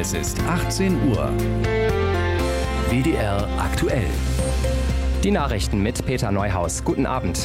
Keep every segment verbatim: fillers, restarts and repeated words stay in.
Es ist achtzehn Uhr. W D R aktuell. Die Nachrichten mit Peter Neuhaus. Guten Abend.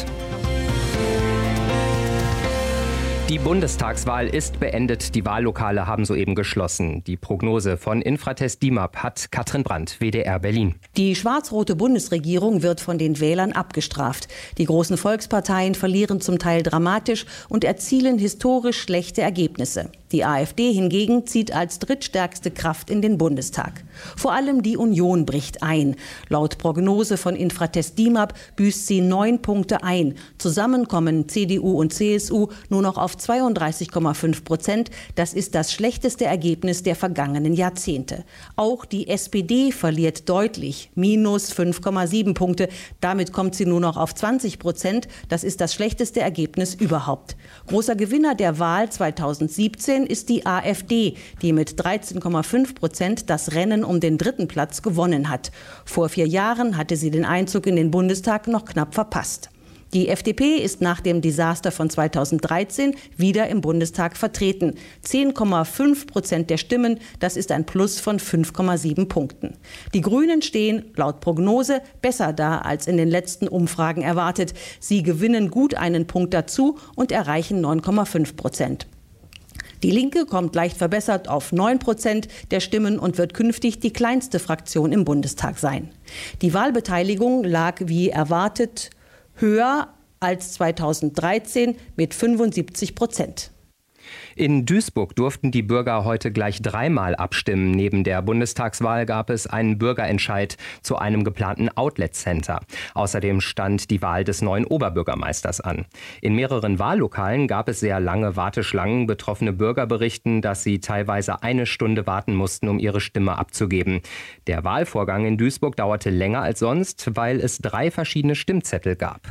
Die Bundestagswahl ist beendet. Die Wahllokale haben soeben geschlossen. Die Prognose von Infratest D I M A P hat Katrin Brandt, W D R Berlin. Die schwarz-rote Bundesregierung wird von den Wählern abgestraft. Die großen Volksparteien verlieren zum Teil dramatisch und erzielen historisch schlechte Ergebnisse. Die AfD hingegen zieht als drittstärkste Kraft in den Bundestag. Vor allem die Union bricht ein. Laut Prognose von Infratest D I M A P büßt sie neun Punkte ein. Zusammen kommen C D U und C S U nur noch auf zweiunddreißig Komma fünf Prozent. Das ist das schlechteste Ergebnis der vergangenen Jahrzehnte. Auch die S P D verliert deutlich, minus fünf Komma sieben Punkte. Damit kommt sie nur noch auf zwanzig Prozent. Das ist das schlechteste Ergebnis überhaupt. Großer Gewinner der Wahl zweitausendsiebzehn ist die AfD, die mit dreizehn Komma fünf Prozent das Rennen um den dritten Platz gewonnen hat. Vor vier Jahren hatte sie den Einzug in den Bundestag noch knapp verpasst. Die F D P ist nach dem Desaster von zweitausenddreizehn wieder im Bundestag vertreten. zehn Komma fünf Prozent der Stimmen, das ist ein Plus von fünf Komma sieben Punkten. Die Grünen stehen laut Prognose besser da als in den letzten Umfragen erwartet. Sie gewinnen gut einen Punkt dazu und erreichen neun Komma fünf Prozent. Die Linke kommt leicht verbessert auf neun Prozent der Stimmen und wird künftig die kleinste Fraktion im Bundestag sein. Die Wahlbeteiligung lag wie erwartet höher als zweitausenddreizehn mit fünfundsiebzig Prozent. In Duisburg durften die Bürger heute gleich dreimal abstimmen. Neben der Bundestagswahl gab es einen Bürgerentscheid zu einem geplanten Outlet-Center. Außerdem stand die Wahl des neuen Oberbürgermeisters an. In mehreren Wahllokalen gab es sehr lange Warteschlangen. Betroffene Bürger berichten, dass sie teilweise eine Stunde warten mussten, um ihre Stimme abzugeben. Der Wahlvorgang in Duisburg dauerte länger als sonst, weil es drei verschiedene Stimmzettel gab.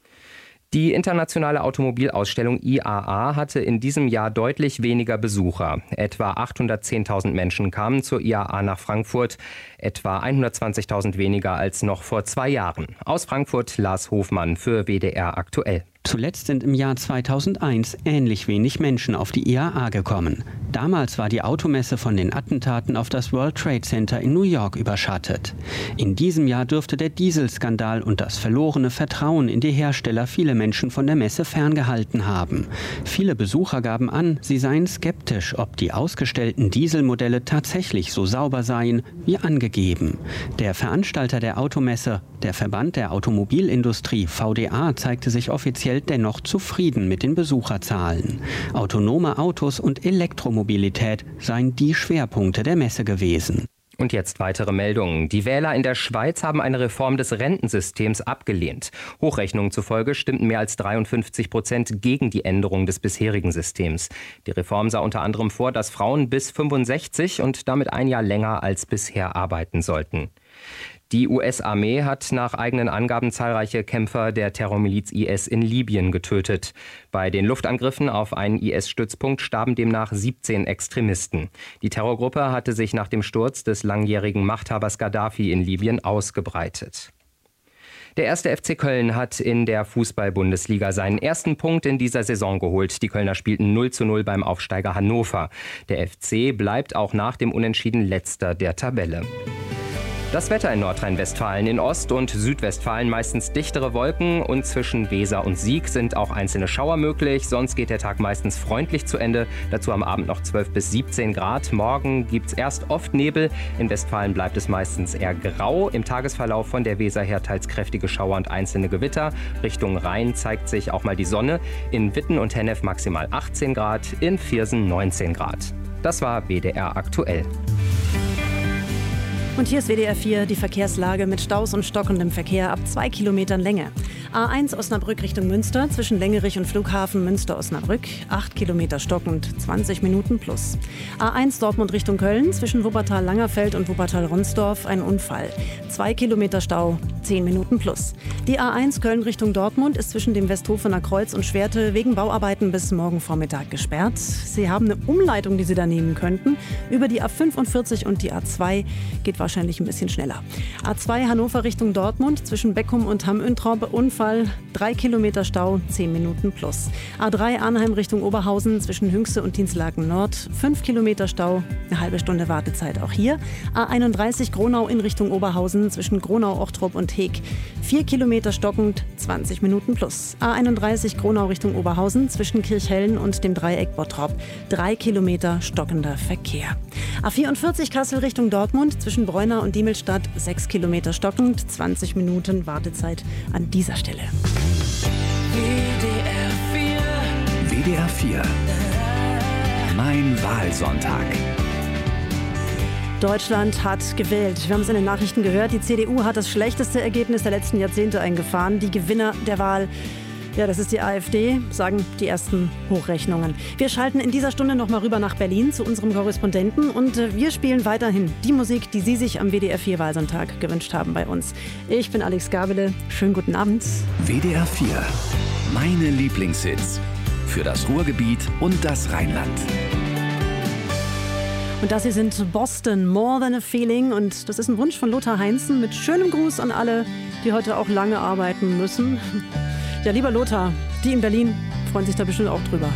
Die internationale Automobilausstellung I A A hatte in diesem Jahr deutlich weniger Besucher. Etwa achthundertzehntausend Menschen kamen zur I A A nach Frankfurt, etwa hundertzwanzigtausend weniger als noch vor zwei Jahren. Aus Frankfurt Lars Hofmann für W D R aktuell. Zuletzt sind im Jahr zweitausendeins ähnlich wenig Menschen auf die I A A gekommen. Damals war die Automesse von den Attentaten auf das World Trade Center in New York überschattet. In diesem Jahr dürfte der Dieselskandal und das verlorene Vertrauen in die Hersteller viele Menschen von der Messe ferngehalten haben. Viele Besucher gaben an, sie seien skeptisch, ob die ausgestellten Dieselmodelle tatsächlich so sauber seien wie angegeben. Der Veranstalter der Automesse, der Verband der Automobilindustrie V D A, zeigte sich offiziell dennoch zufrieden mit den Besucherzahlen. Autonome Autos und Elektromobilität seien die Schwerpunkte der Messe gewesen. Und jetzt weitere Meldungen. Die Wähler in der Schweiz haben eine Reform des Rentensystems abgelehnt. Hochrechnungen zufolge stimmten mehr als dreiundfünfzig Prozent gegen die Änderung des bisherigen Systems. Die Reform sah unter anderem vor, dass Frauen bis fünfundsechzig und damit ein Jahr länger als bisher arbeiten sollten. Die U S-Armee hat nach eigenen Angaben zahlreiche Kämpfer der Terrormiliz I S in Libyen getötet. Bei den Luftangriffen auf einen I S-Stützpunkt starben demnach siebzehn Extremisten. Die Terrorgruppe hatte sich nach dem Sturz des langjährigen Machthabers Gaddafi in Libyen ausgebreitet. Der erste F C Köln hat in der Fußball-Bundesliga seinen ersten Punkt in dieser Saison geholt. Die Kölner spielten null zu null beim Aufsteiger Hannover. Der F C bleibt auch nach dem Unentschieden letzter der Tabelle. Das Wetter in Nordrhein-Westfalen. In Ost- und Südwestfalen meistens dichtere Wolken und zwischen Weser und Sieg sind auch einzelne Schauer möglich. Sonst geht der Tag meistens freundlich zu Ende. Dazu am Abend noch zwölf bis siebzehn Grad. Morgen gibt es erst oft Nebel. In Westfalen bleibt es meistens eher grau. Im Tagesverlauf von der Weser her teils kräftige Schauer und einzelne Gewitter. Richtung Rhein zeigt sich auch mal die Sonne. In Witten und Hennef maximal achtzehn Grad, in Viersen neunzehn Grad. Das war W D R aktuell. Und hier ist W D R vier, die Verkehrslage mit Staus und stockendem Verkehr ab zwei Kilometern Länge. A eins Osnabrück Richtung Münster, zwischen Längerich und Flughafen Münster-Osnabrück, acht Kilometer stockend, zwanzig Minuten plus. A eins Dortmund Richtung Köln, zwischen Wuppertal-Langerfeld und Wuppertal-Ronsdorf, ein Unfall. zwei Kilometer Stau, zehn Minuten plus. Die A eins Köln Richtung Dortmund ist zwischen dem Westhofener Kreuz und Schwerte wegen Bauarbeiten bis morgen Vormittag gesperrt. Sie haben eine Umleitung, die Sie da nehmen könnten. Über die A fünfundvierzig und die A zwei geht wahrscheinlich ein bisschen schneller. A zwei Hannover Richtung Dortmund, zwischen Beckum und Hamm-Üntrop, Unfall Unfall, drei Kilometer Stau, zehn Minuten plus. A drei Arnheim Richtung Oberhausen zwischen Hünxe und Dinslaken Nord, fünf Kilometer Stau, eine halbe Stunde Wartezeit auch hier. A einunddreißig Gronau in Richtung Oberhausen zwischen Gronau-Ochtrup und Heeg, vier Kilometer stockend, zwanzig Minuten plus. A einunddreißig Gronau Richtung Oberhausen zwischen Kirchhellen und dem Dreieck Bottrop, drei Kilometer stockender Verkehr. A vierundvierzig Kassel Richtung Dortmund zwischen Breunau und Diemelstadt, sechs Kilometer stockend, zwanzig Minuten Wartezeit an dieser Stelle. W D R vier. Mein Wahlsonntag. Deutschland hat gewählt. Wir haben es in den Nachrichten gehört. Die C D U hat das schlechteste Ergebnis der letzten Jahrzehnte eingefahren. Die Gewinner der Wahl, ja, das ist die AfD, sagen die ersten Hochrechnungen. Wir schalten in dieser Stunde noch mal rüber nach Berlin zu unserem Korrespondenten und wir spielen weiterhin die Musik, die Sie sich am W D R vier Wahlsonntag gewünscht haben bei uns. Ich bin Alex Gabele. Schönen guten Abend. W D R vier. Meine Lieblingshits. Für das Ruhrgebiet und das Rheinland. Und das hier sind Boston, More Than a Feeling. Und das ist ein Wunsch von Lothar Heinzen mit schönem Gruß an alle, die heute auch lange arbeiten müssen. Ja, lieber Lothar, die in Berlin freuen sich da bestimmt auch drüber.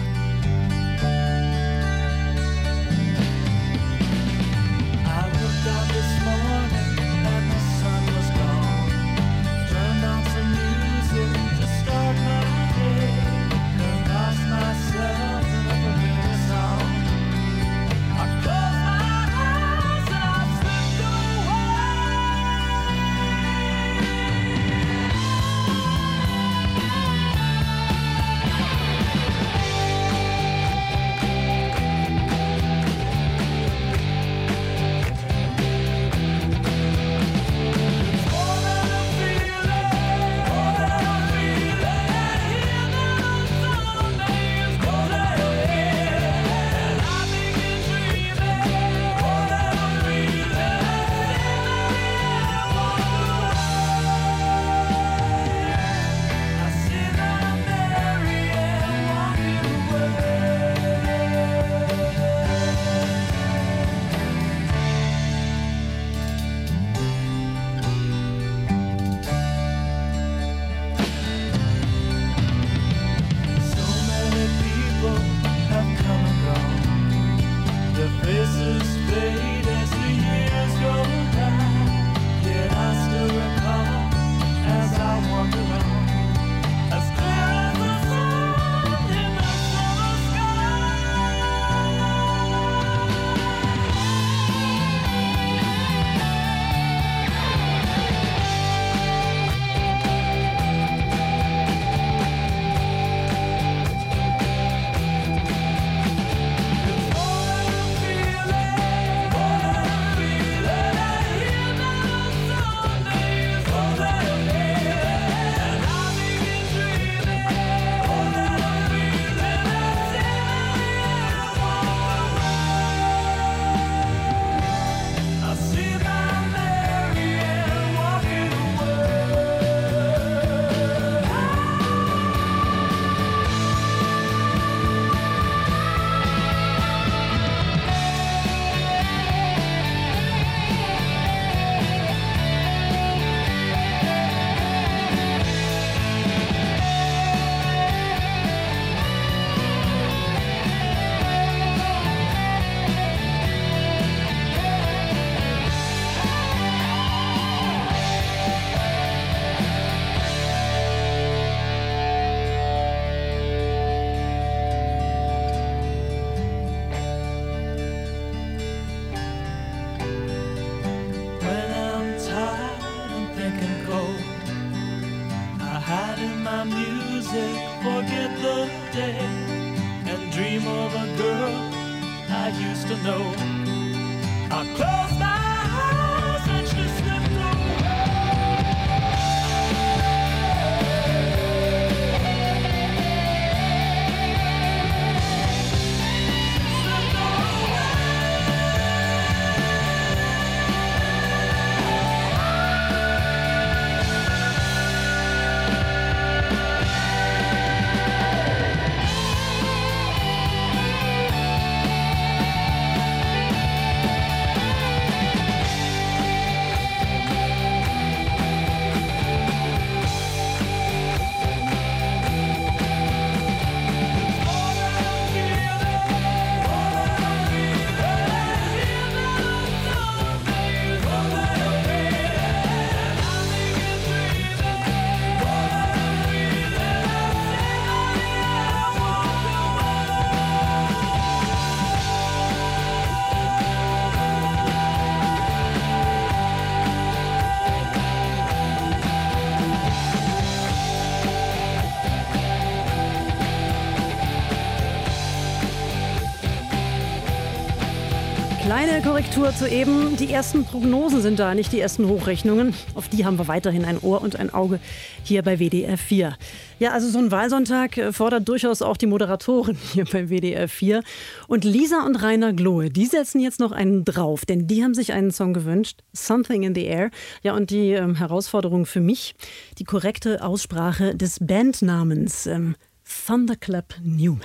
Kleine Korrektur zu eben. Die ersten Prognosen sind da, nicht die ersten Hochrechnungen. Auf die haben wir weiterhin ein Ohr und ein Auge hier bei W D R vier. Ja, also so ein Wahlsonntag fordert durchaus auch die Moderatoren hier bei W D R vier. Und Lisa und Rainer Glohe, die setzen jetzt noch einen drauf, denn die haben sich einen Song gewünscht, Something in the Air. Ja, und die ähm, Herausforderung für mich, die korrekte Aussprache des Bandnamens ähm, Thunderclap Newman.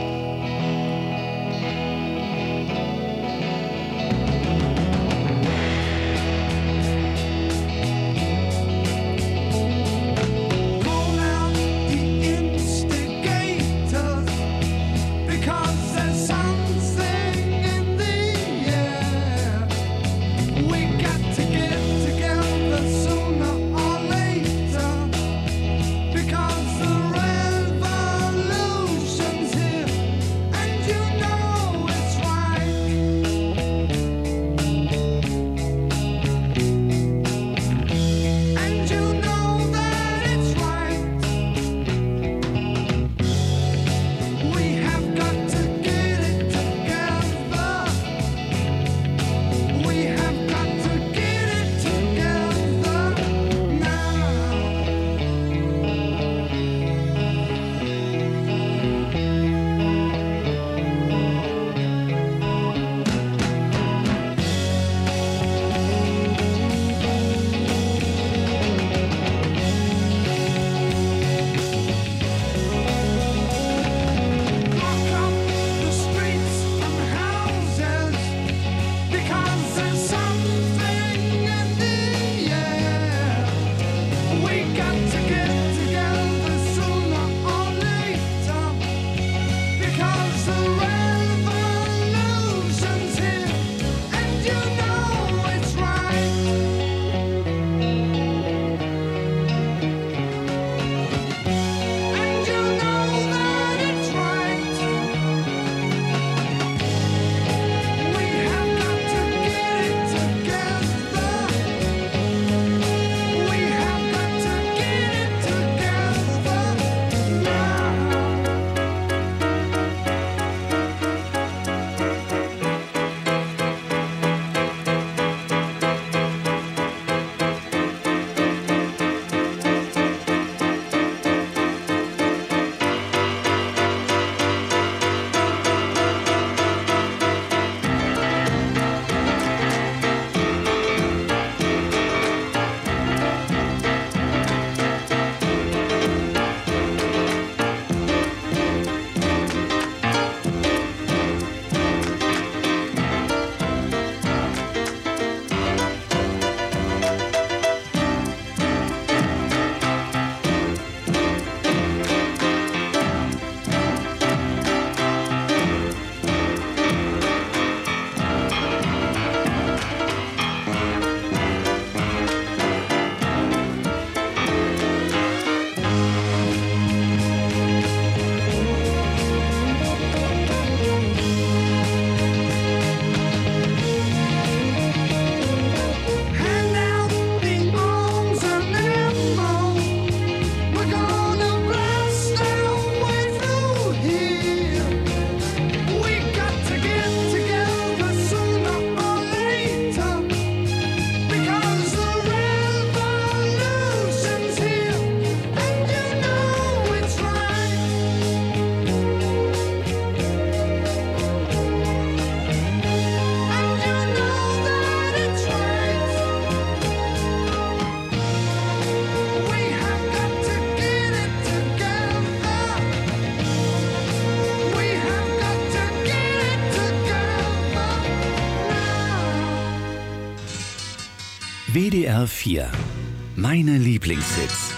W D R vier. Meine Lieblingshits.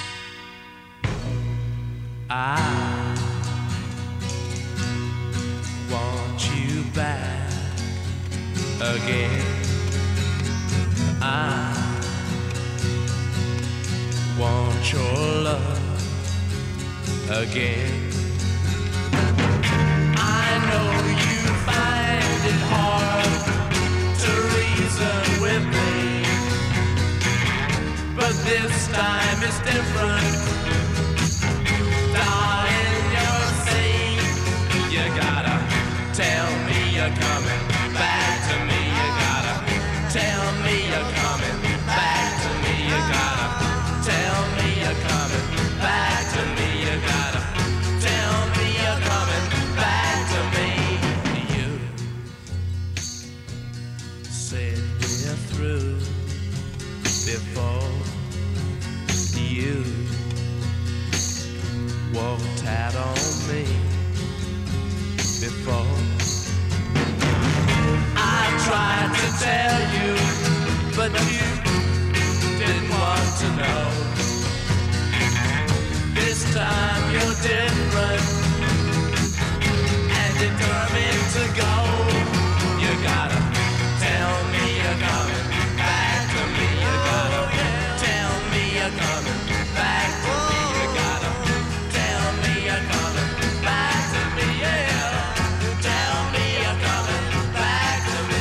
I want you back again. I want your love again. I know you find it hard to reason with me, but this time it's different. Darling, you're saying you gotta tell me you're coming back to before you walked out on me. Before I tried to tell you, but you didn't want to know. This time you're different and determined to go. You gotta tell me you're coming back to me. You gotta tell me you're coming back to me. You gotta tell me you're coming back to me. Yeah, tell me you're coming back to me.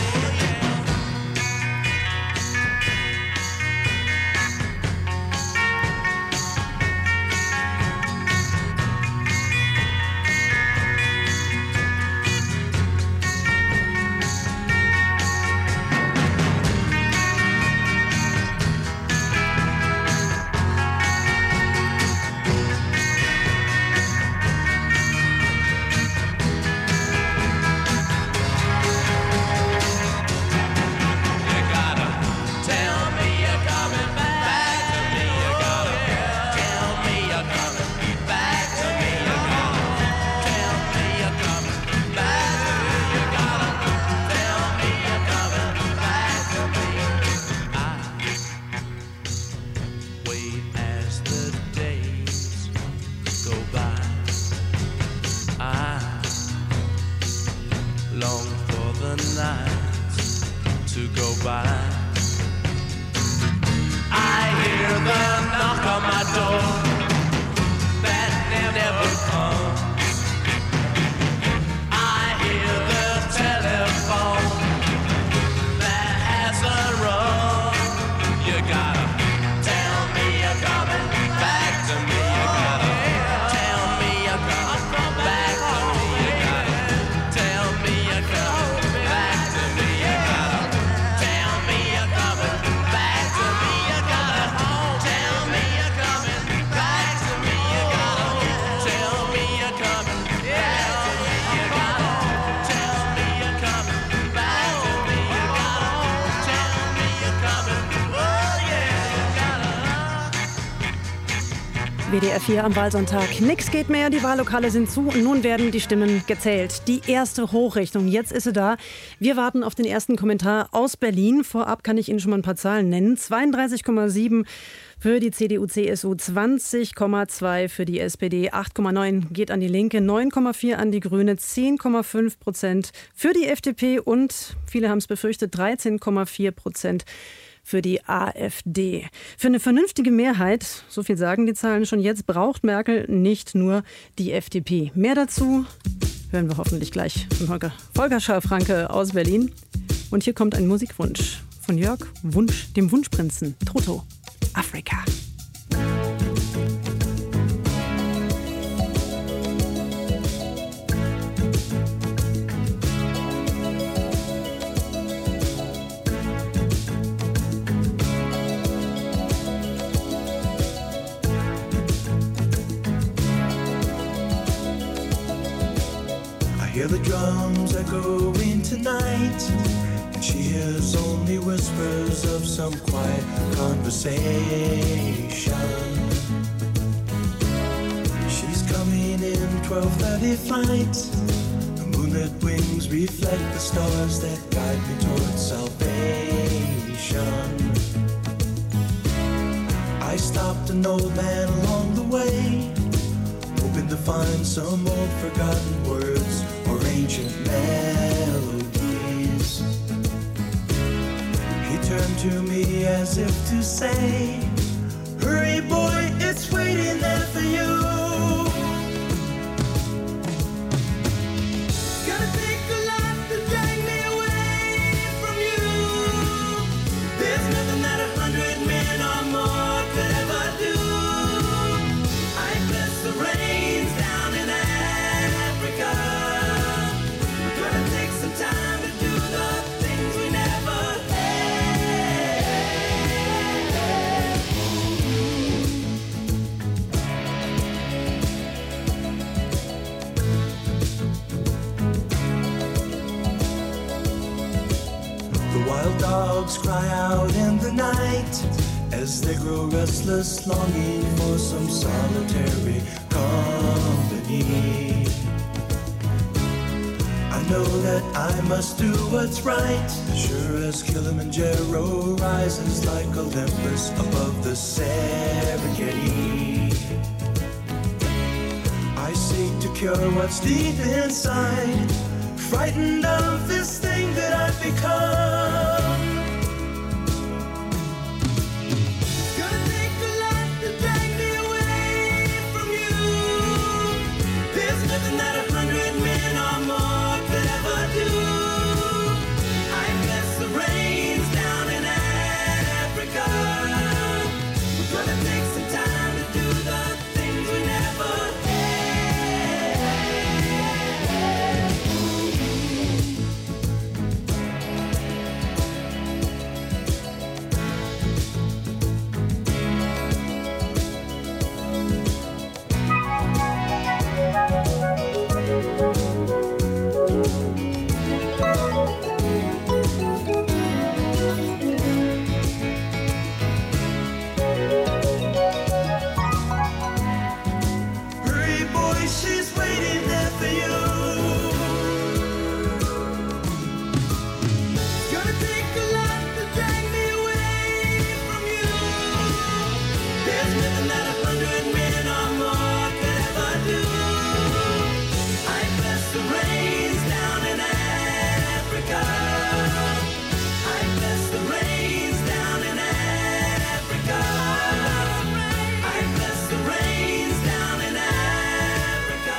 W D R vier am Wahlsonntag. Nix geht mehr, die Wahllokale sind zu und nun werden die Stimmen gezählt. Die erste Hochrechnung, jetzt ist sie da. Wir warten auf den ersten Kommentar aus Berlin. Vorab kann ich Ihnen schon mal ein paar Zahlen nennen. zweiunddreißig Komma sieben für die C D U C S U, zwanzig Komma zwei für die S P D, acht Komma neun geht an die Linke, neun Komma vier an die Grüne, zehn Komma fünf Prozent für die F D P und, viele haben es befürchtet, dreizehn Komma vier Prozent für die AfD. Für eine vernünftige Mehrheit, so viel sagen die Zahlen schon jetzt, braucht Merkel nicht nur die F D P. Mehr dazu hören wir hoffentlich gleich von Holger, Volker Scharfranke aus Berlin. Und hier kommt ein Musikwunsch von Jörg Wunsch, dem Wunschprinzen Toto, Afrika. Hear the drums echoing tonight, and she hears only whispers of some quiet conversation. She's coming in twelve thirty flight. The moonlit wings reflect the stars that guide me towards salvation. I stopped an old man along the way, hoping to find some old forgotten words or ancient melodies. He turned to me as if to say, hurry boy, it's waiting there for you. It's gonna take a lot to drag me away from you. There's nothing that a hundred men or more could ever do. I bless the rains down in Africa. We're gonna take some time to do the things we never had. The wild dogs cry out in the night, as they grow restless, longing for some solitary company. I know that I must do what's right, sure as Kilimanjaro rises like Olympus above the Serengeti. I seek to cure what's deep inside, frightened of this thing that I've become. It's gonna take a lot to drag me away from you. There's nothing that a hundred men or more could ever do. I bless the rains down in Africa. We're gonna take some time to do the things we never Hurry, boy, she's waiting there for you. It's gonna take a lot to drag me away from you. There's nothing that a hundred men or more could ever do. I bless the rains down in Africa. I bless the rains down in Africa. I bless the rains down in Africa.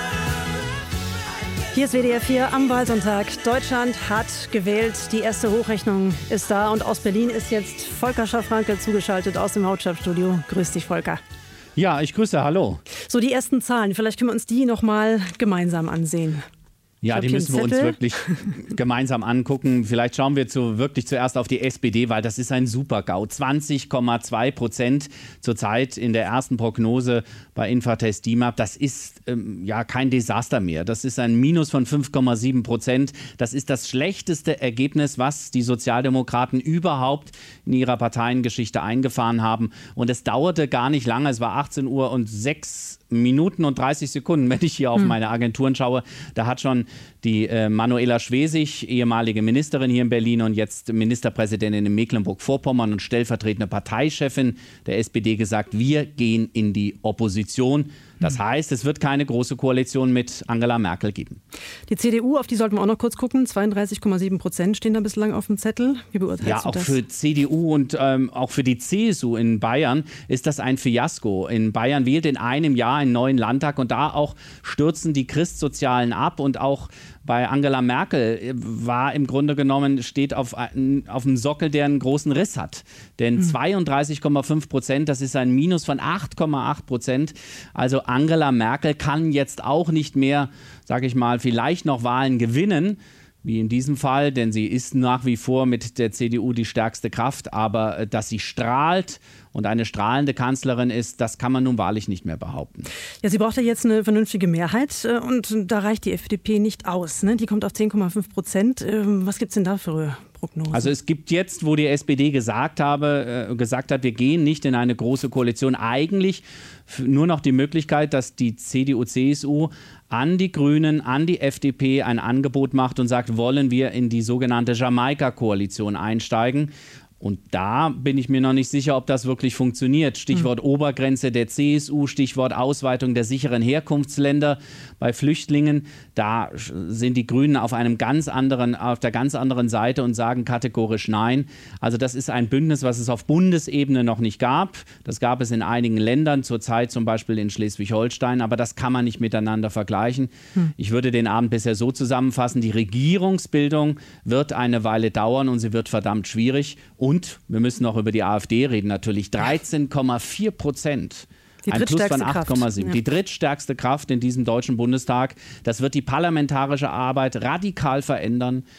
Hier ist W D R vier am Wahlsonntag. Deutschland hat gewählt. Die erste Hochrechnung ist da. Und aus Berlin ist jetzt Volker Schaffranke zugeschaltet aus dem Hauptstadtstudio. Grüß dich, Volker. Ja, ich grüße, hallo. So, die ersten Zahlen. Vielleicht können wir uns die noch mal gemeinsam ansehen. Ja, hab die hier müssen einen wir uns Zettel. wirklich gemeinsam angucken. Vielleicht schauen wir zu, wirklich zuerst auf die S P D, weil das ist ein Super-GAU. zwanzig Komma zwei Prozent zurzeit in der ersten Prognose bei Infratest D I M A P. Das ist ähm, ja kein Desaster mehr. Das ist ein Minus von fünf Komma sieben Prozent. Das ist das schlechteste Ergebnis, was die Sozialdemokraten überhaupt in ihrer Parteiengeschichte eingefahren haben. Und es dauerte gar nicht lange. Es war achtzehn Uhr und sechs Minuten und dreißig Sekunden, wenn ich hier auf meine Agenturen schaue. Da hat schon die äh, Manuela Schwesig, ehemalige Ministerin hier in Berlin und jetzt Ministerpräsidentin in Mecklenburg-Vorpommern und stellvertretende Parteichefin der S P D gesagt, wir gehen in die Opposition. Das heißt, es wird keine große Koalition mit Angela Merkel geben. Die C D U, auf die sollten wir auch noch kurz gucken. zweiunddreißig Komma sieben Prozent stehen da bislang auf dem Zettel. Wie beurteilst Ja, du auch das? für C D U und ähm, auch für die C S U in Bayern ist das ein Fiasko. In Bayern wählt in einem Jahr einen neuen Landtag und da auch stürzen die Christsozialen ab und auch bei Angela Merkel war im Grunde genommen, steht auf, auf einem Sockel, der einen großen Riss hat. Denn mhm. zweiunddreißig Komma fünf Prozent, das ist ein Minus von acht Komma acht Prozent. Also Angela Merkel kann jetzt auch nicht mehr, sage ich mal, vielleicht noch Wahlen gewinnen, wie in diesem Fall, denn sie ist nach wie vor mit der C D U die stärkste Kraft. Aber dass sie strahlt und eine strahlende Kanzlerin ist, das kann man nun wahrlich nicht mehr behaupten. Ja, sie braucht ja jetzt eine vernünftige Mehrheit äh, und da reicht die F D P nicht aus. Ne? Die kommt auf zehn Komma fünf Prozent. Ähm, was gibt es denn da für Prognosen? Also es gibt jetzt, wo die S P D gesagt, habe, äh, gesagt hat, wir gehen nicht in eine große Koalition, eigentlich nur noch die Möglichkeit, dass die C D U, C S U an die Grünen, an die F D P ein Angebot macht und sagt, wollen wir in die sogenannte Jamaika-Koalition einsteigen. Und da bin ich mir noch nicht sicher, ob das wirklich funktioniert. Stichwort mhm. Obergrenze der C S U, Stichwort Ausweitung der sicheren Herkunftsländer bei Flüchtlingen. Da sind die Grünen auf einem ganz anderen, auf der ganz anderen Seite und sagen kategorisch Nein. Also das ist ein Bündnis, was es auf Bundesebene noch nicht gab. Das gab es in einigen Ländern, zurzeit zum Beispiel in Schleswig-Holstein, aber das kann man nicht miteinander vergleichen. Mhm. Ich würde den Abend bisher so zusammenfassen, die Regierungsbildung wird eine Weile dauern und sie wird verdammt schwierig. Und wir müssen noch über die AfD reden, natürlich dreizehn Komma vier Prozent. Ein Plus von acht Komma sieben. Ja. Die drittstärkste Kraft in diesem Deutschen Bundestag. Das wird die parlamentarische Arbeit radikal verändern.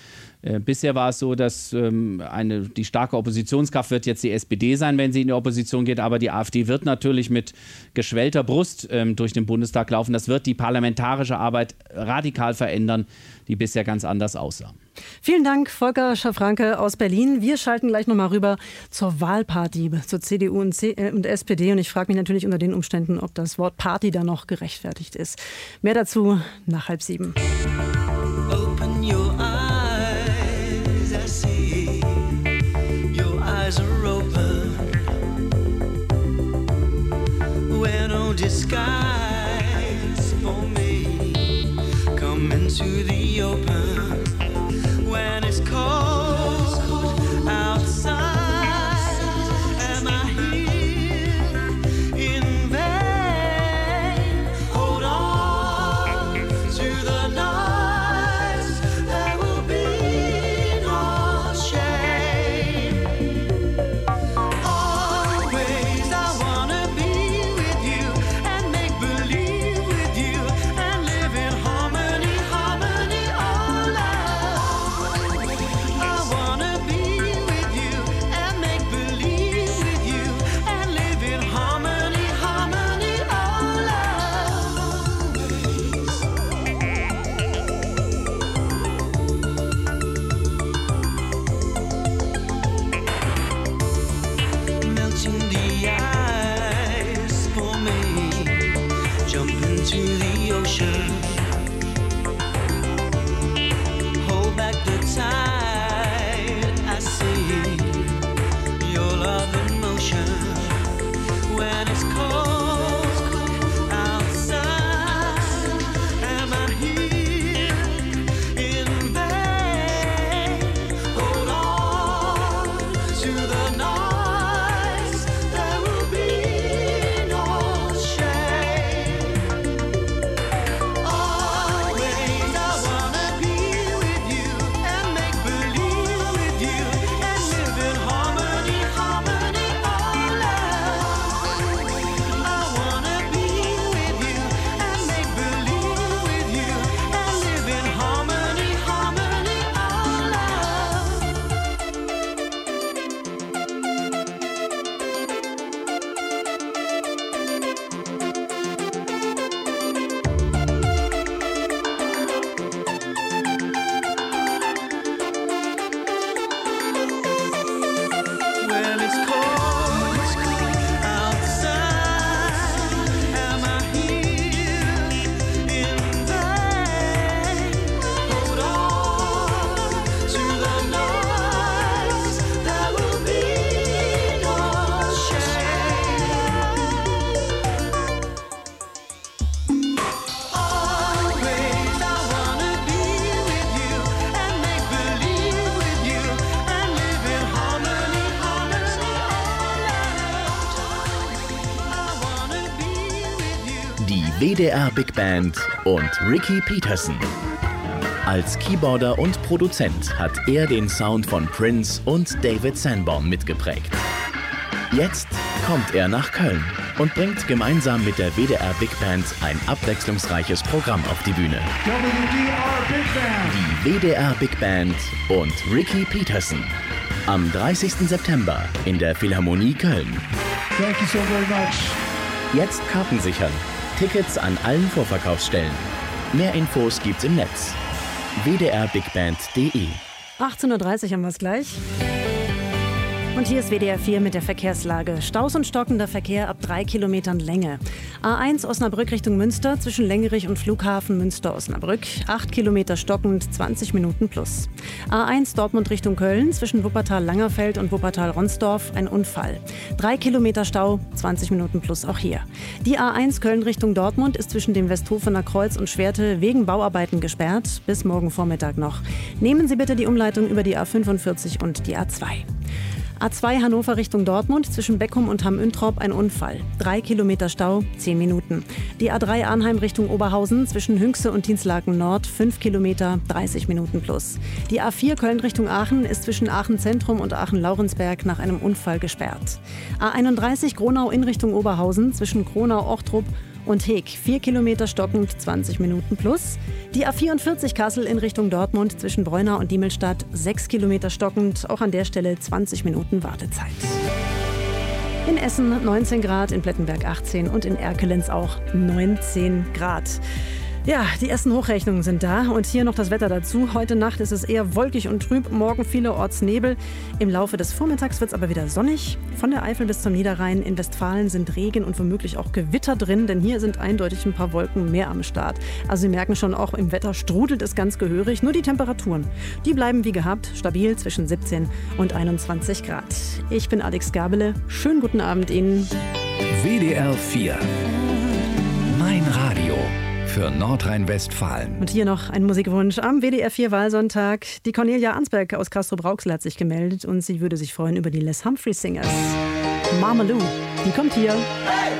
Äh, bisher war es so, dass ähm, eine, die starke Oppositionskraft wird jetzt die S P D sein, wenn sie in die Opposition geht, aber die AfD wird natürlich mit geschwellter Brust ähm, durch den Bundestag laufen. Das wird die parlamentarische Arbeit radikal verändern, die bisher ganz anders aussah. Vielen Dank, Volker Schafranke aus Berlin. Wir schalten gleich nochmal rüber zur Wahlparty, zur C D U und, C äh, und S P D. Und ich frage mich natürlich unter den Umständen, ob das Wort Party da noch gerechtfertigt ist. Mehr dazu nach halb sieben. Open your eyes, I see. Your eyes are open. Wear no disguise for me. Come into the open. When it's cold outside, am I here in vain? Hold on to the nights, there will be no shame. Always I wanna be with you and make believe with you and live in harmony, harmony, oh love. I wanna be with you and make believe with you and live in harmony, harmony, oh love. Melting the ice for me. Jump into the ocean. Hold back the tide. I see your love in motion. When it's cold outside, am I here in vain? Hold on to the nights, there will be no shame. Always I wanna be with you and make believe with you and live in harmony, harmony, oh love. I wanna be with you and make believe with you and live in harmony, harmony, oh love. When it's cold outside, am I here in vain? Hold on to the nights, there will be no shame. Always I wanna be with you and make believe with you and live in harmony, harmony, I wanna be with you. Die W D R Big Band und Ricky Peterson. Als Keyboarder und Produzent hat er den Sound von Prince und David Sanborn mitgeprägt. Jetzt kommt er nach Köln und bringt gemeinsam mit der W D R Big Band ein abwechslungsreiches Programm auf die Bühne. Die W D R Big Band und Ricky Peterson. Am dreißigsten September in der Philharmonie Köln. Thank you so very much. Jetzt Karten sichern. Tickets an allen Vorverkaufsstellen. Mehr Infos gibt's im Netz. w d r big band punkt de. achtzehn Uhr dreißig haben wir es gleich. Und hier ist W D R vier mit der Verkehrslage. Staus und stockender Verkehr ab drei Kilometern Länge. A eins Osnabrück Richtung Münster zwischen Längerich und Flughafen Münster-Osnabrück. acht Kilometer stockend, zwanzig Minuten plus. A eins Dortmund Richtung Köln zwischen Wuppertal-Langerfeld und Wuppertal-Ronsdorf ein Unfall. drei Kilometer Stau, zwanzig Minuten plus auch hier. Die A eins Köln Richtung Dortmund ist zwischen dem Westhofener Kreuz und Schwerte wegen Bauarbeiten gesperrt. Bis morgen Vormittag noch. Nehmen Sie bitte die Umleitung über die A fünfundvierzig und die A zwei. A zwei Hannover Richtung Dortmund, zwischen Beckum und Hamm-Üntrop ein Unfall. Drei Kilometer Stau, zehn Minuten. Die A drei Arnheim Richtung Oberhausen, zwischen Hünxe und Dienstlaken Nord, fünf Kilometer, dreißig Minuten plus. Die A vier Köln Richtung Aachen ist zwischen Aachen Zentrum und Aachen-Laurensberg nach einem Unfall gesperrt. A einunddreißig Gronau in Richtung Oberhausen, zwischen Gronau-Ochtrup Und Heek, vier Kilometer stockend, zwanzig Minuten plus. Die A vierundvierzig Kassel in Richtung Dortmund zwischen Breunau und Diemelstadt, sechs Kilometer stockend, auch an der Stelle zwanzig Minuten Wartezeit. In Essen neunzehn Grad, in Plettenberg achtzehn und in Erkelenz auch neunzehn Grad. Ja, die ersten Hochrechnungen sind da und hier noch das Wetter dazu. Heute Nacht ist es eher wolkig und trüb, morgen vielerorts Nebel. Im Laufe des Vormittags wird es aber wieder sonnig. Von der Eifel bis zum Niederrhein in Westfalen sind Regen und womöglich auch Gewitter drin, denn hier sind eindeutig ein paar Wolken mehr am Start. Also Sie merken schon, auch im Wetter strudelt es ganz gehörig. Nur die Temperaturen, die bleiben wie gehabt, stabil zwischen siebzehn und einundzwanzig Grad. Ich bin Alex Gabele. Schönen guten Abend Ihnen. W D R vier. Mein Radio. Für Nordrhein-Westfalen. Und hier noch ein Musikwunsch am W D R vier Wahlsonntag. Die Cornelia Arnsberg aus Castrop-Rauxel hat sich gemeldet und sie würde sich freuen über die Les Humphrey Singers. Mama Lou, die kommt hier. Hey!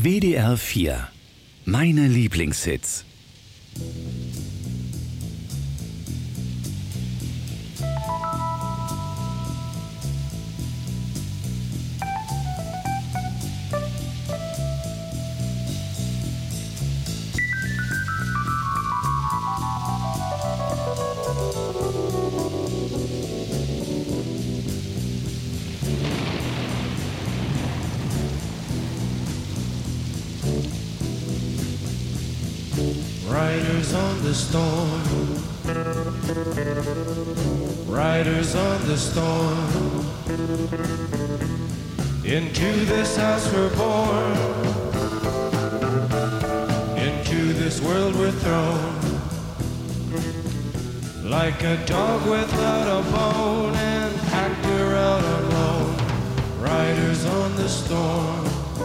W D R vier. Meine Lieblingshits. Riders on the storm, riders on the storm. Into this house we're born, into this world we're thrown. Like a dog without a bone, an actor out alone. Riders on the storm.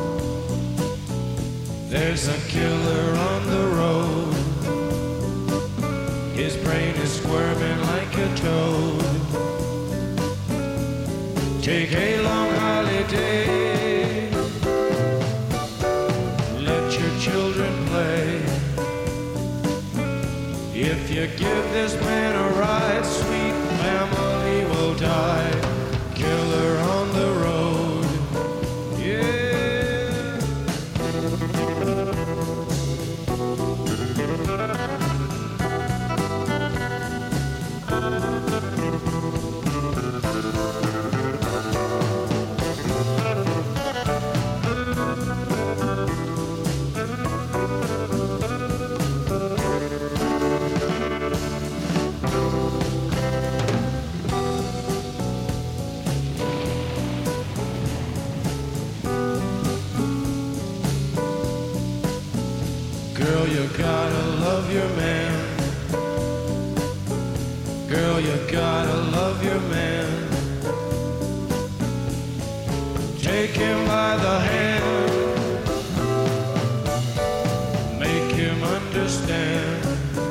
There's a killer on the road. His brain is squirming like a toad. Take a long holiday. Let your children play. If you give this man a ride, sweet family will die. Killer on the road. Yeah. Girl, you gotta love your man. Girl, you gotta love your man. Take him by the hand. Make him understand.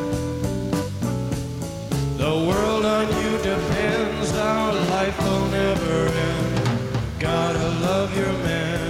The world on you depends. Our life will never end. Gotta love your man.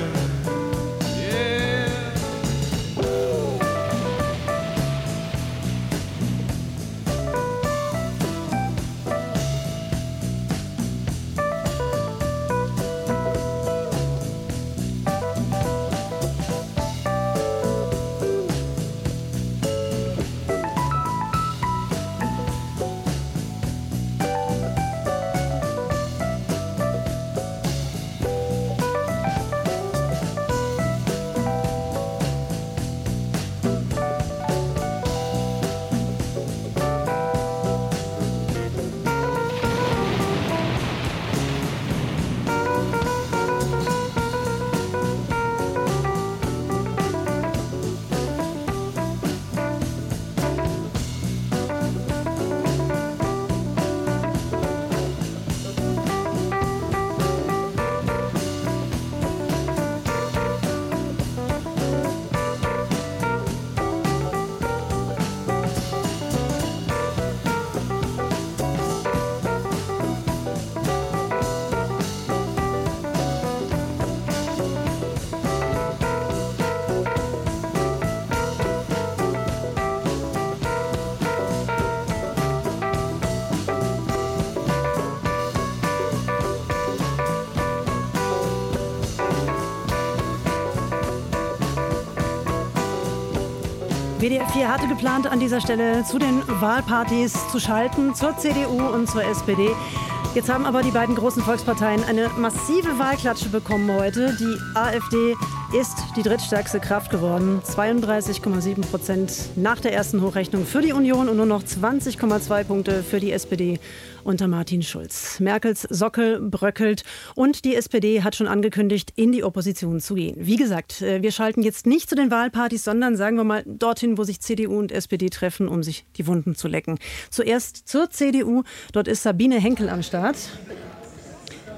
W D R vier hatte geplant, an dieser Stelle zu den Wahlpartys zu schalten, zur C D U und zur S P D. Jetzt haben aber die beiden großen Volksparteien eine massive Wahlklatsche bekommen heute. Die AfD ist die drittstärkste Kraft geworden. zweiunddreißig Komma sieben Prozent nach der ersten Hochrechnung für die Union und nur noch zwanzig Komma zwei Punkte für die S P D unter Martin Schulz. Merkels Sockel bröckelt und die S P D hat schon angekündigt, in die Opposition zu gehen. Wie gesagt, wir schalten jetzt nicht zu den Wahlpartys, sondern sagen wir mal dorthin, wo sich C D U und S P D treffen, um sich die Wunden zu lecken. Zuerst zur C D U. Dort ist Sabine Henkel am Start.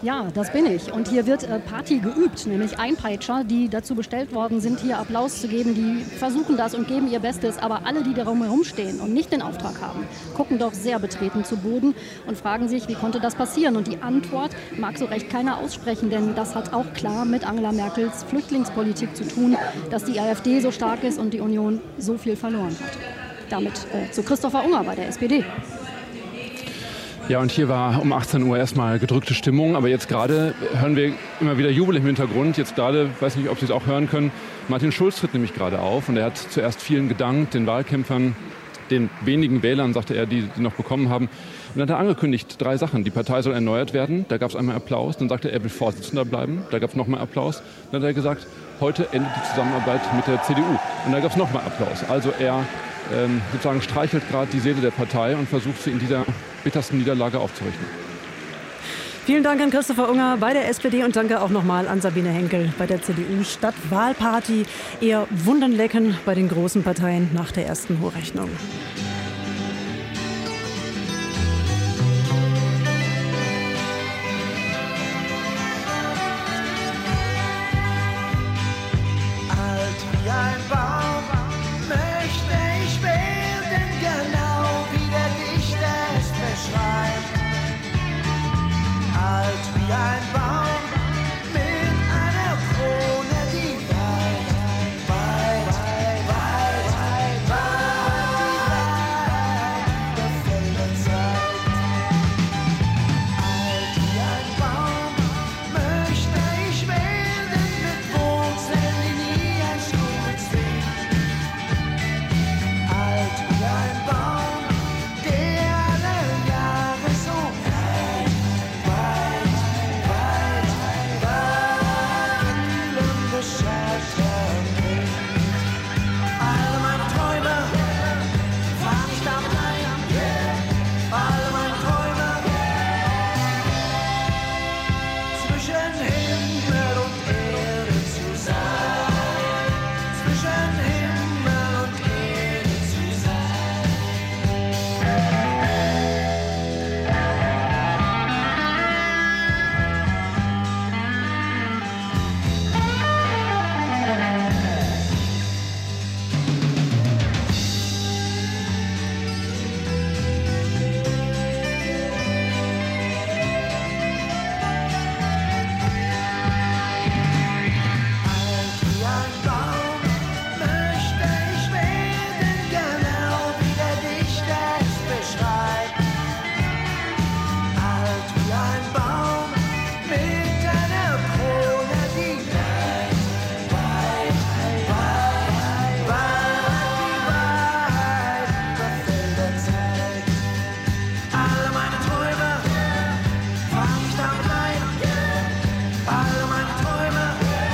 Ja, das bin ich. Und hier wird äh, Party geübt, nämlich Einpeitscher, die dazu bestellt worden sind, hier Applaus zu geben. Die versuchen das und geben ihr Bestes. Aber alle, die darum herumstehen und nicht den Auftrag haben, gucken doch sehr betreten zu Boden und fragen sich, wie konnte das passieren? Und die Antwort mag so recht keiner aussprechen, denn das hat auch klar mit Angela Merkels Flüchtlingspolitik zu tun, dass die AfD so stark ist und die Union so viel verloren hat. Damit äh, zu Christopher Unger bei der S P D. Ja, und hier war um achtzehn Uhr erstmal gedrückte Stimmung, aber jetzt gerade hören wir immer wieder Jubel im Hintergrund. Jetzt gerade, weiß nicht, ob Sie es auch hören können, Martin Schulz tritt nämlich gerade auf und er hat zuerst vielen gedankt, den Wahlkämpfern, den wenigen Wählern, sagte er, die, die noch bekommen haben. Und dann hat er angekündigt, drei Sachen. Die Partei soll erneuert werden, da gab es einmal Applaus. Dann sagte er, er will Vorsitzender bleiben, da gab es nochmal Applaus. Dann hat er gesagt, heute endet die Zusammenarbeit mit der C D U. Und da gab es nochmal Applaus. Also er ähm, sozusagen streichelt gerade die Seele der Partei und versucht sie in dieser bittersten Niederlage aufzurichten. Vielen Dank an Christopher Unger bei der S P D und danke auch nochmal an Sabine Henkel bei der C D U. Statt Wahlparty eher Wundernlecken bei den großen Parteien nach der ersten Hochrechnung. Alt wie ein Baum möchte ich werden, genau wie der Dichter es beschreibt. Alt wie ein Baum mit einer Krone, die weit, weit, weit, weit, weit, der Felder zeigt. Alt wie ein Baum möchte ich werden, mit Wurzeln, die nie ein Sturz fegt. Alt wie ein Baum, der alle Jahre so weit, weit, weit, weit blühende Schatten bringt. Alle meine Träume fahr ich damit ein. Alle meine Träume zwischen Himmel und Erde zu sein. Zwischen Himmel und Erde zu sein. Alt wie ein Baum möchte ich werden, genau wie der Dichter es beschreibt. Alt wie ein Baum mit einer Krone, die weit, weit, weit, weit, weit der Felder zeigt. Alle meine Träume fahr ich damit ein. Alle meine Träume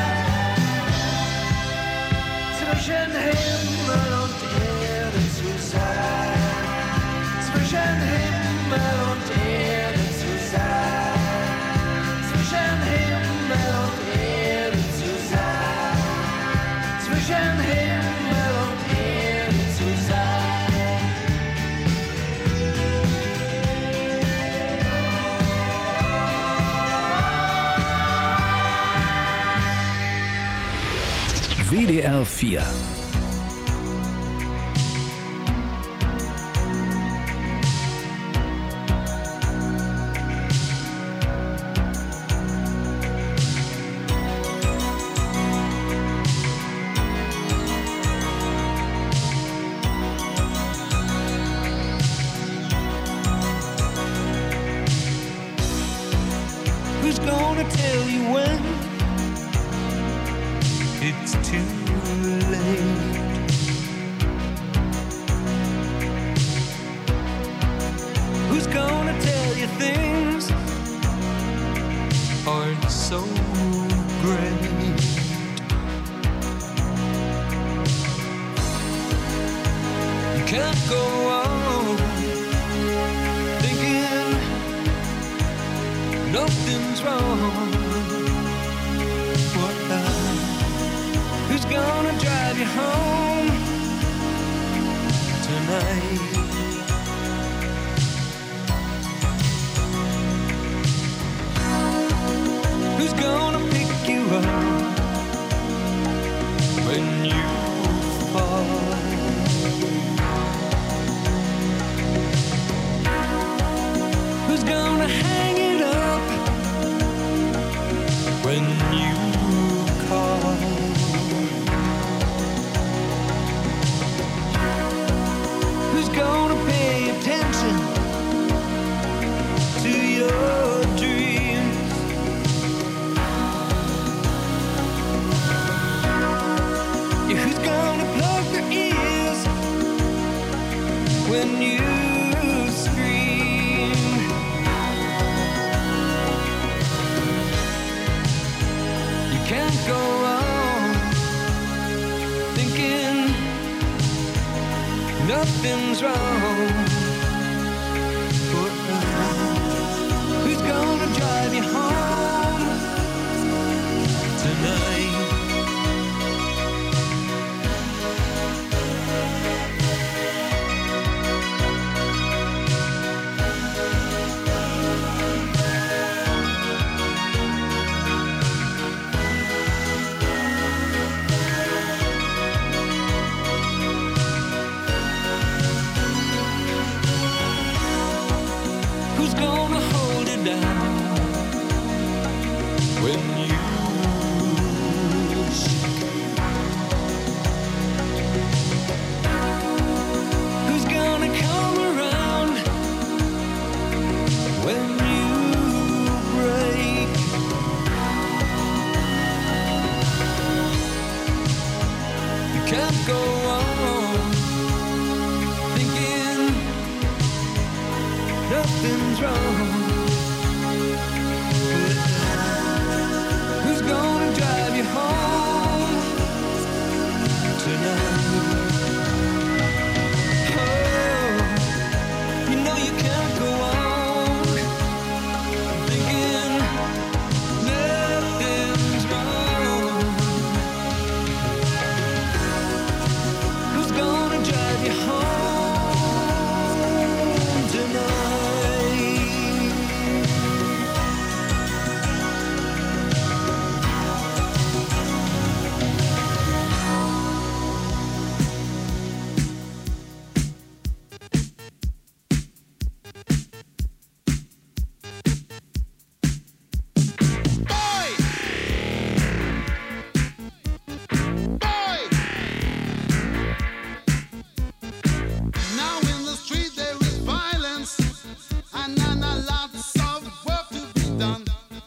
zwischen Himmel und Erde zu sein. Zwischen Himmel und Erde zu sein. Zwischen Himmel und Erde zu sein. Zwischen Himmel und Erde zu sein. W D R vier. Who's gonna tell you when it's too late? Who's gonna tell you things aren't so great? You can't go on thinking nothing's wrong. What now? Who's gonna drive you home tonight? nothing's wrong. Who's gonna drive you home tonight? Who's gonna hold it down when you shake? Who's gonna come around when you break? You can't go on thinking nothing's wrong. Who's gonna drive you home tonight? Oh, you know you can't go on thinking nothing's wrong. Who's gonna drive you home tonight? Now in the street there is violence, and then a lots of work to be done.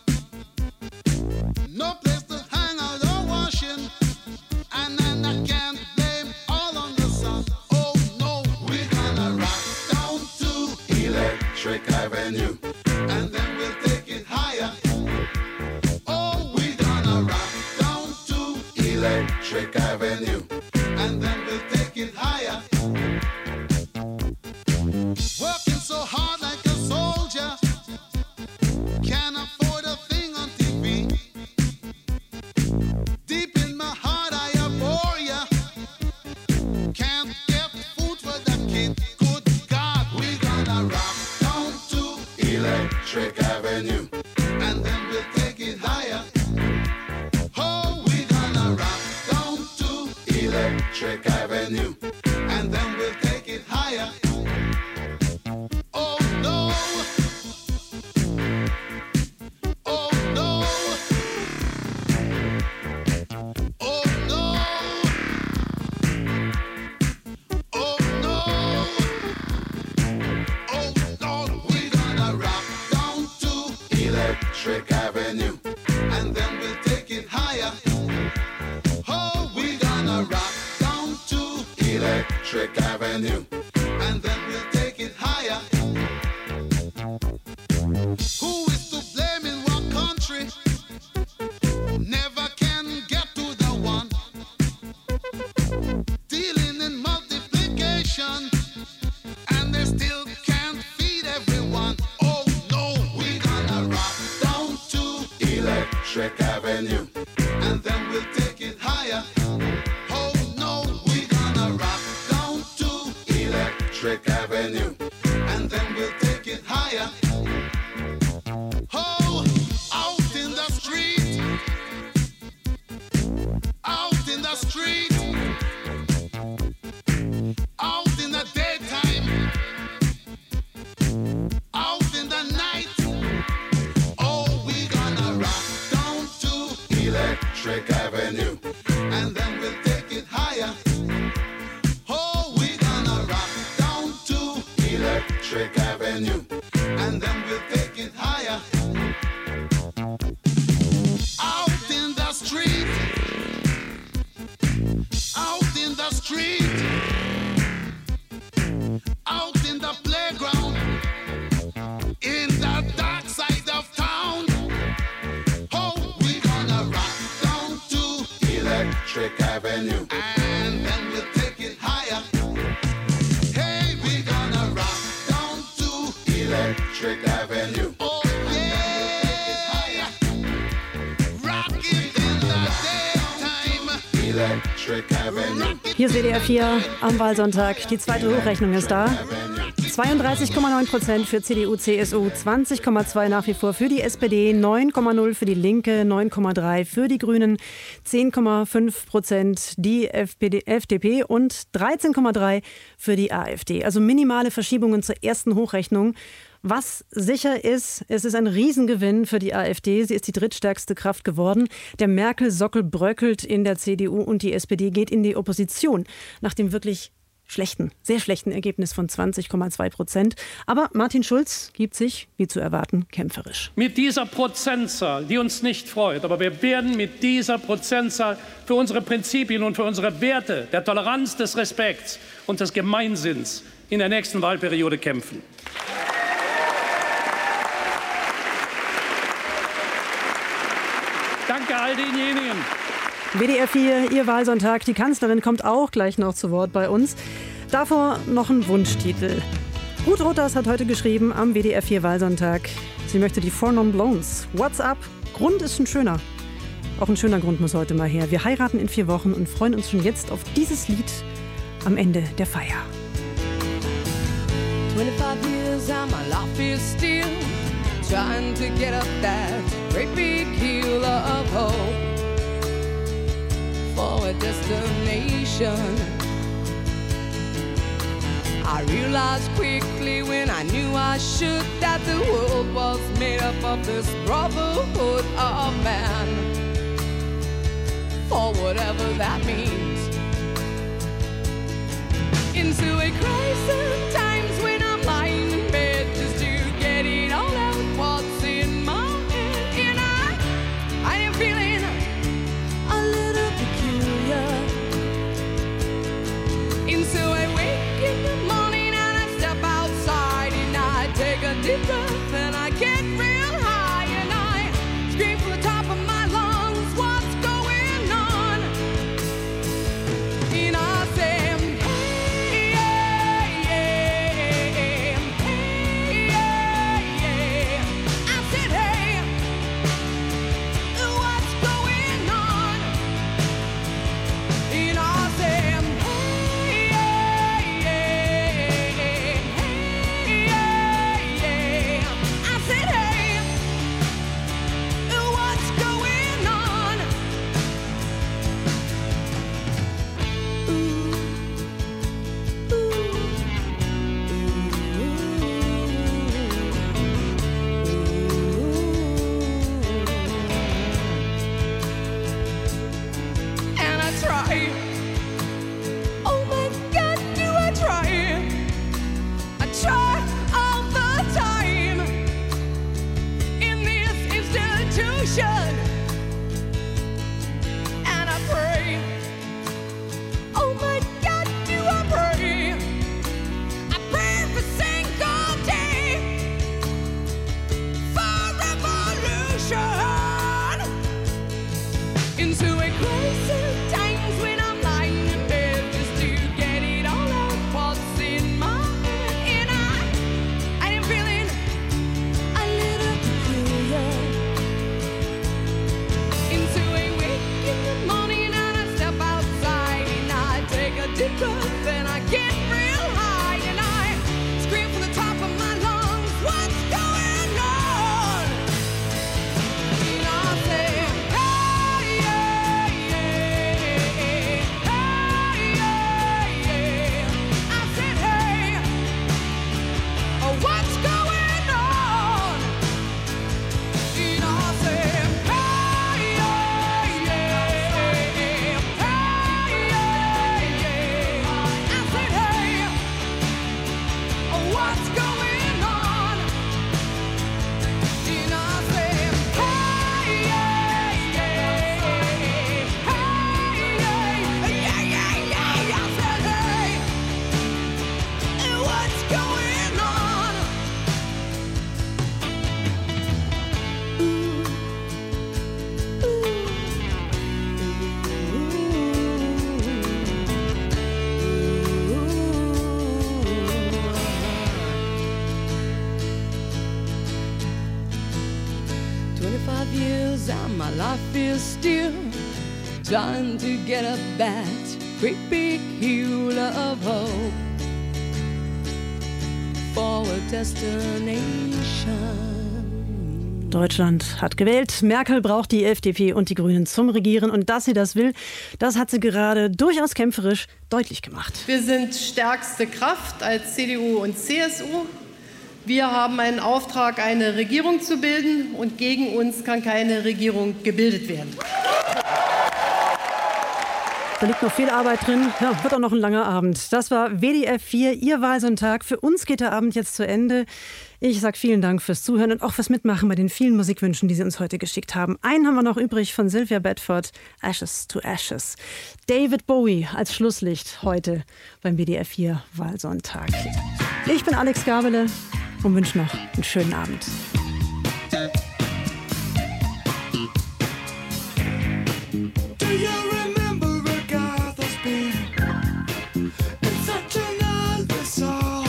No place to hang out or washing, and then I can't blame all on the sun. Oh no, we're gonna rock down to Electric Avenue, and then we'll take it higher. Oh, we're gonna rock down to Electric Avenue, and then we'll take it higher. Working so hard like a soldier, can't afford a thing on T V. Deep in my heart I abhor ya, can't get food for the kid. Good God, we're gonna rock down to Electric Avenue, and then we'll take it higher. Oh, we're gonna rock down to Electric Avenue, and then we'll take it higher. Oh no! Oh no! Oh no! Oh no! Oh Lord, we're gonna rock down to Electric Avenue, and then we'll take it higher. Oh, we're gonna rock down to Electric Avenue, and then we'll take it higher. Who is to blame in what country? Never can get to the one. Dealing in multiplication, and they still can't feed everyone. Oh no, we're gonna rock down to Electric Avenue, and then we'll take it higher. Oh no, we're gonna rock down to Electric Avenue, and then we'll take it higher. Oh, out in the street, out in the street, out in the daytime, out in the night. Oh, we're gonna rock down to Electric Avenue, and then we'll take it higher. Oh, we're gonna rock down to Electric Avenue, and then we'll take it higher. Out in the street, out in the street, out in the playground, in the dark side of town. Oh, we're gonna rock down to Electric Avenue, and then we'll take it higher. Hey, Oh yeah, rock it in the daytime. Electric Avenue. Hier ist W D R vier am Wahlsonntag. Die zweite Hochrechnung ist da. zweiunddreißig Komma neun Prozent für C D U, C S U, zwanzig Komma zwei nach wie vor für die S P D, neun Komma null für die Linke, neun Komma drei für die Grünen, zehn Komma fünf Prozent die F D P und dreizehn Komma drei für die AfD. Also minimale Verschiebungen zur ersten Hochrechnung. Was sicher ist, es ist ein Riesengewinn für die AfD. Sie ist die drittstärkste Kraft geworden. Der Merkel-Sockel bröckelt in der C D U und die S P D geht in die Opposition nach dem wirklich schlechten, sehr schlechten Ergebnis von zwanzig Komma zwei Prozent. Aber Martin Schulz gibt sich, wie zu erwarten, kämpferisch. Mit dieser Prozentzahl, die uns nicht freut, aber wir werden mit dieser Prozentzahl für unsere Prinzipien und für unsere Werte der Toleranz, des Respekts und des Gemeinsinns in der nächsten Wahlperiode kämpfen. Danke all denjenigen. W D R vier, Ihr Wahlsonntag. Die Kanzlerin kommt auch gleich noch zu Wort bei uns. Davor noch ein Wunschtitel. Ruth Rothers hat heute geschrieben am W D R vier Wahlsonntag, sie möchte die Four Non Blondes. What's up? Grund ist ein schöner. Auch ein schöner Grund muss heute mal her. Wir heiraten in vier Wochen und freuen uns schon jetzt auf dieses Lied am Ende der Feier. twenty-five years and my life is still trying to get up that great big hill of hope for a destination. I realized quickly when I knew I should that the world was made up of this brotherhood of man, for whatever that means. Into a crisis times when I'm lying in bed just to get it all out what's in my head. And I, I am feeling a little peculiar. And so I wake in the morning and I step outside and I take a deep breath and I get real high and I scream from the top of my lungs, what's going on? And I say, hey, yeah, yeah. twenty-five years and my life is still trying to get up that great big hill of hope for a destination. Deutschland hat gewählt. Merkel braucht die F D P und die Grünen zum Regieren. Und dass sie das will, das hat sie gerade durchaus kämpferisch deutlich gemacht. Wir sind stärkste Kraft als C D U und C S U. Wir haben einen Auftrag, eine Regierung zu bilden. Und gegen uns kann keine Regierung gebildet werden. Da liegt noch viel Arbeit drin. Ja, wird auch noch ein langer Abend. Das war W D R vier, Ihr Wahlsonntag. Für uns geht der Abend jetzt zu Ende. Ich sage vielen Dank fürs Zuhören und auch fürs Mitmachen bei den vielen Musikwünschen, die Sie uns heute geschickt haben. Einen haben wir noch übrig von Sylvia Bedford, Ashes to Ashes. David Bowie als Schlusslicht heute beim W D R vier Wahlsonntag. Ich bin Alex Gabele und wünsche noch einen schönen Abend. Do you remember Agatha Speed? It's such an ugly song.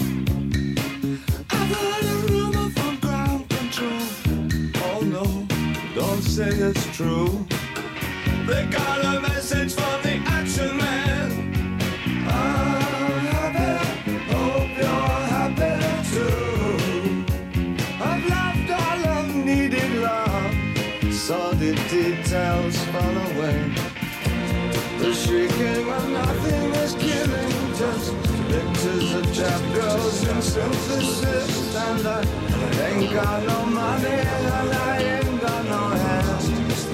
I've heard a rumor from ground control. Oh no, don't say it's true. They got a message from the Action Man. I'm happy, hope you're happy too. I've loved all I've needed love. Sordid details fall away. The shrieking when nothing is killing, just pictures of chap girls and synthesis. And I ain't got no money and I ain't got no hands.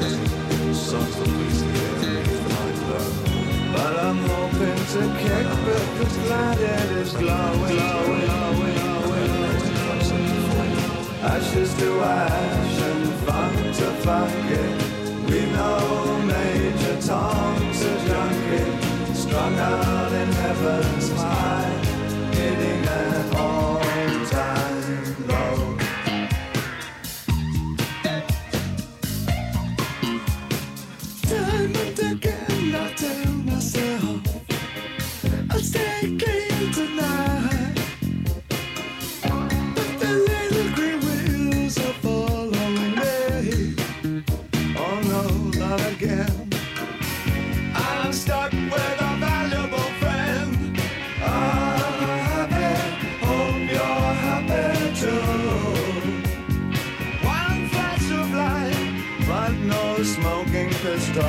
But I'm hoping to kick because glad it is glowing, glowing, glowing, glowing. Ashes to ash and funk to funky. We know Major Tom's a junkie, strung out in heaven's high, hitting an all-time low. Time and again I tell myself I'll stay clean tonight, but the little green wheels are following me. Oh no, not again. I'm stuck with a valuable friend. I'm happy, hope you're happy too. One flash of light, but no smoking pistol.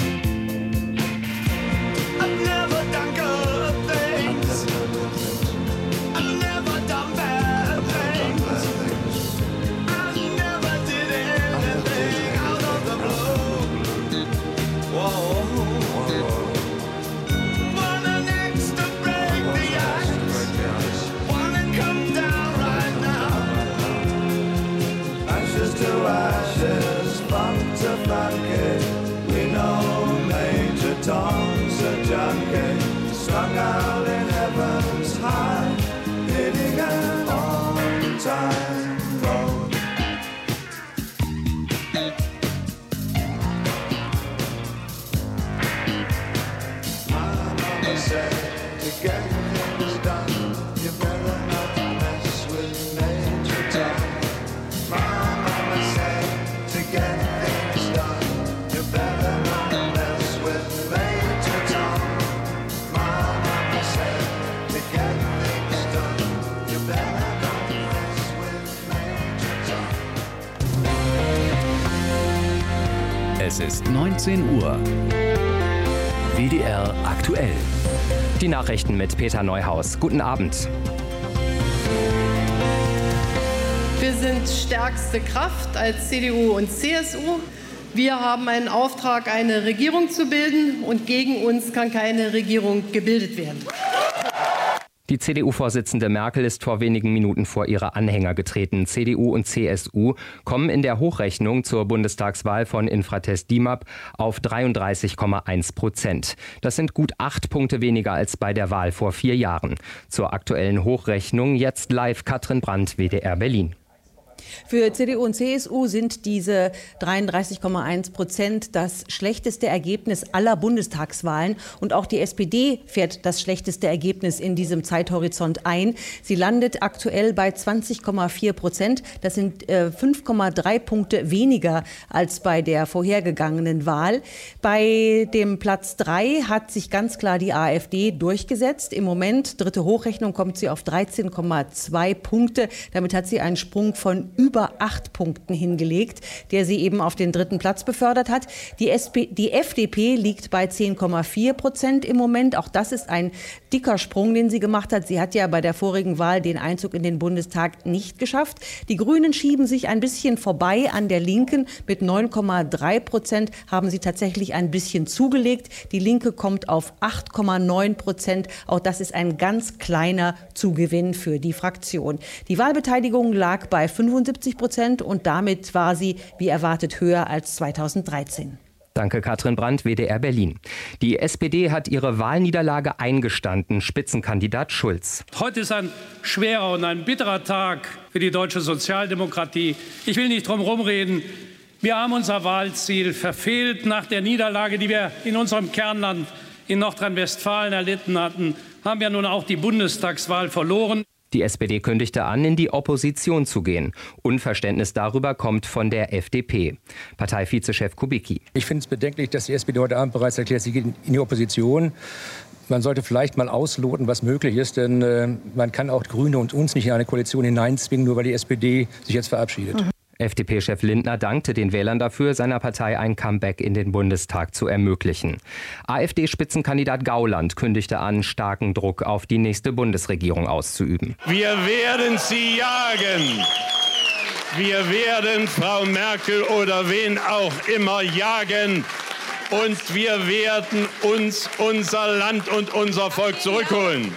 I've never done good things. I've never done bad things. I never did anything out of the blue. Whoa. Wanna next to break the ice. Wanna come down right now. Ashes to ashes, funk to funky. We know Major Tom's a junkie, strung out in heaven's high, hitting an all-time road. My mama said to get things done, you better not mess with Major Tom. My mama said to get things done, you better not mess with Major Tom. My mama said to get things done, you better not mess with Major Tom. Es ist neunzehn Uhr. W D R aktuell. Die Nachrichten mit Peter Neuhaus. Guten Abend. Wir sind stärkste Kraft als C D U und C S U. Wir haben einen Auftrag, eine Regierung zu bilden. Und gegen uns kann keine Regierung gebildet werden. Die C D U-Vorsitzende Merkel ist vor wenigen Minuten vor ihre Anhänger getreten. C D U und C S U kommen in der Hochrechnung zur Bundestagswahl von Infratest DIMAP auf dreiunddreißig Komma eins Prozent. Das sind gut acht Punkte weniger als bei der Wahl vor vier Jahren. Zur aktuellen Hochrechnung jetzt live Katrin Brandt, W D R Berlin. Für C D U und C S U sind diese dreiunddreißig Komma eins Prozent das schlechteste Ergebnis aller Bundestagswahlen. Und auch die S P D fährt das schlechteste Ergebnis in diesem Zeithorizont ein. Sie landet aktuell bei zwanzig Komma vier Prozent. Das sind äh, fünf Komma drei Punkte weniger als bei der vorhergegangenen Wahl. Bei dem Platz drei hat sich ganz klar die AfD durchgesetzt. Im Moment, dritte Hochrechnung, kommt sie auf dreizehn Komma zwei Punkte. Damit hat sie einen Sprung von über acht Punkten hingelegt, der sie eben auf den dritten Platz befördert hat. Die, S P, die F D P liegt bei zehn Komma vier Prozent im Moment. Auch das ist ein dicker Sprung, den sie gemacht hat. Sie hat ja bei der vorigen Wahl den Einzug in den Bundestag nicht geschafft. Die Grünen schieben sich ein bisschen vorbei an der Linken. Mit neun Komma drei Prozent haben sie tatsächlich ein bisschen zugelegt. Die Linke kommt auf acht Komma neun Prozent. Auch das ist ein ganz kleiner Zugewinn für die Fraktion. Die Wahlbeteiligung lag bei fünfundsiebzig Prozent und damit war sie, wie erwartet, höher als zweitausenddreizehn. Danke, Katrin Brandt, W D R Berlin. Die S P D hat ihre Wahlniederlage eingestanden. Spitzenkandidat Schulz. Heute ist ein schwerer und ein bitterer Tag für die deutsche Sozialdemokratie. Ich will nicht drum herum reden. Wir haben unser Wahlziel verfehlt. Nach der Niederlage, die wir in unserem Kernland in Nordrhein-Westfalen erlitten hatten, haben wir nun auch die Bundestagswahl verloren. Die S P D kündigte an, in die Opposition zu gehen. Unverständnis darüber kommt von der F D P. Parteivizechef Kubicki. Ich finde es bedenklich, dass die S P D heute Abend bereits erklärt, sie geht in die Opposition. Man sollte vielleicht mal ausloten, was möglich ist, denn äh, man kann auch Grüne und uns nicht in eine Koalition hineinzwingen, nur weil die S P D sich jetzt verabschiedet. Mhm. F D P-Chef Lindner dankte den Wählern dafür, seiner Partei ein Comeback in den Bundestag zu ermöglichen. AfD-Spitzenkandidat Gauland kündigte an, starken Druck auf die nächste Bundesregierung auszuüben. Wir werden sie jagen. Wir werden Frau Merkel oder wen auch immer jagen. Und wir werden uns unser Land und unser Volk zurückholen.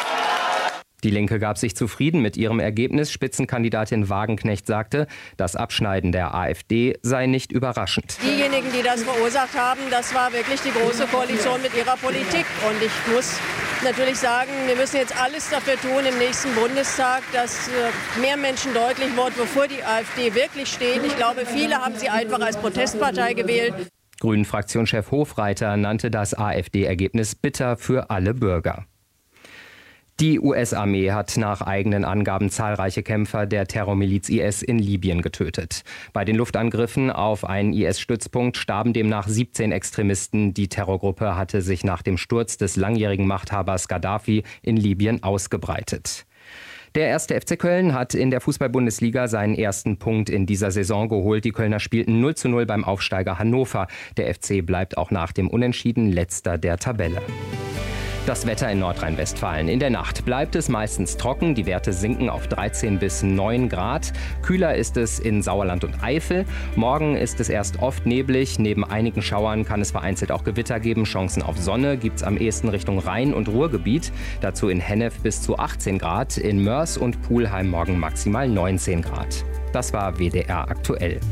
Die Linke gab sich zufrieden mit ihrem Ergebnis. Spitzenkandidatin Wagenknecht sagte, das Abschneiden der AfD sei nicht überraschend. Diejenigen, die das verursacht haben, das war wirklich die Große Koalition mit ihrer Politik. Und ich muss natürlich sagen, wir müssen jetzt alles dafür tun im nächsten Bundestag, dass mehr Menschen deutlich wird, wofür die AfD wirklich steht. Ich glaube, viele haben sie einfach als Protestpartei gewählt. Grünen-Fraktionschef Hofreiter nannte das AfD-Ergebnis bitter für alle Bürger. Die U S-Armee hat nach eigenen Angaben zahlreiche Kämpfer der Terrormiliz I S in Libyen getötet. Bei den Luftangriffen auf einen I S-Stützpunkt starben demnach siebzehn Extremisten. Die Terrorgruppe hatte sich nach dem Sturz des langjährigen Machthabers Gaddafi in Libyen ausgebreitet. Der erste F C Köln hat in der Fußball-Bundesliga seinen ersten Punkt in dieser Saison geholt. Die Kölner spielten null zu null beim Aufsteiger Hannover. Der F C bleibt auch nach dem Unentschieden letzter der Tabelle. Das Wetter in Nordrhein-Westfalen. In der Nacht bleibt es meistens trocken. Die Werte sinken auf dreizehn bis neun Grad. Kühler ist es in Sauerland und Eifel. Morgen ist es erst oft neblig. Neben einigen Schauern kann es vereinzelt auch Gewitter geben. Chancen auf Sonne gibt es am ehesten Richtung Rhein- und Ruhrgebiet. Dazu in Hennef bis zu achtzehn Grad. In Mörs und Pulheim morgen maximal neunzehn Grad. Das war W D R aktuell.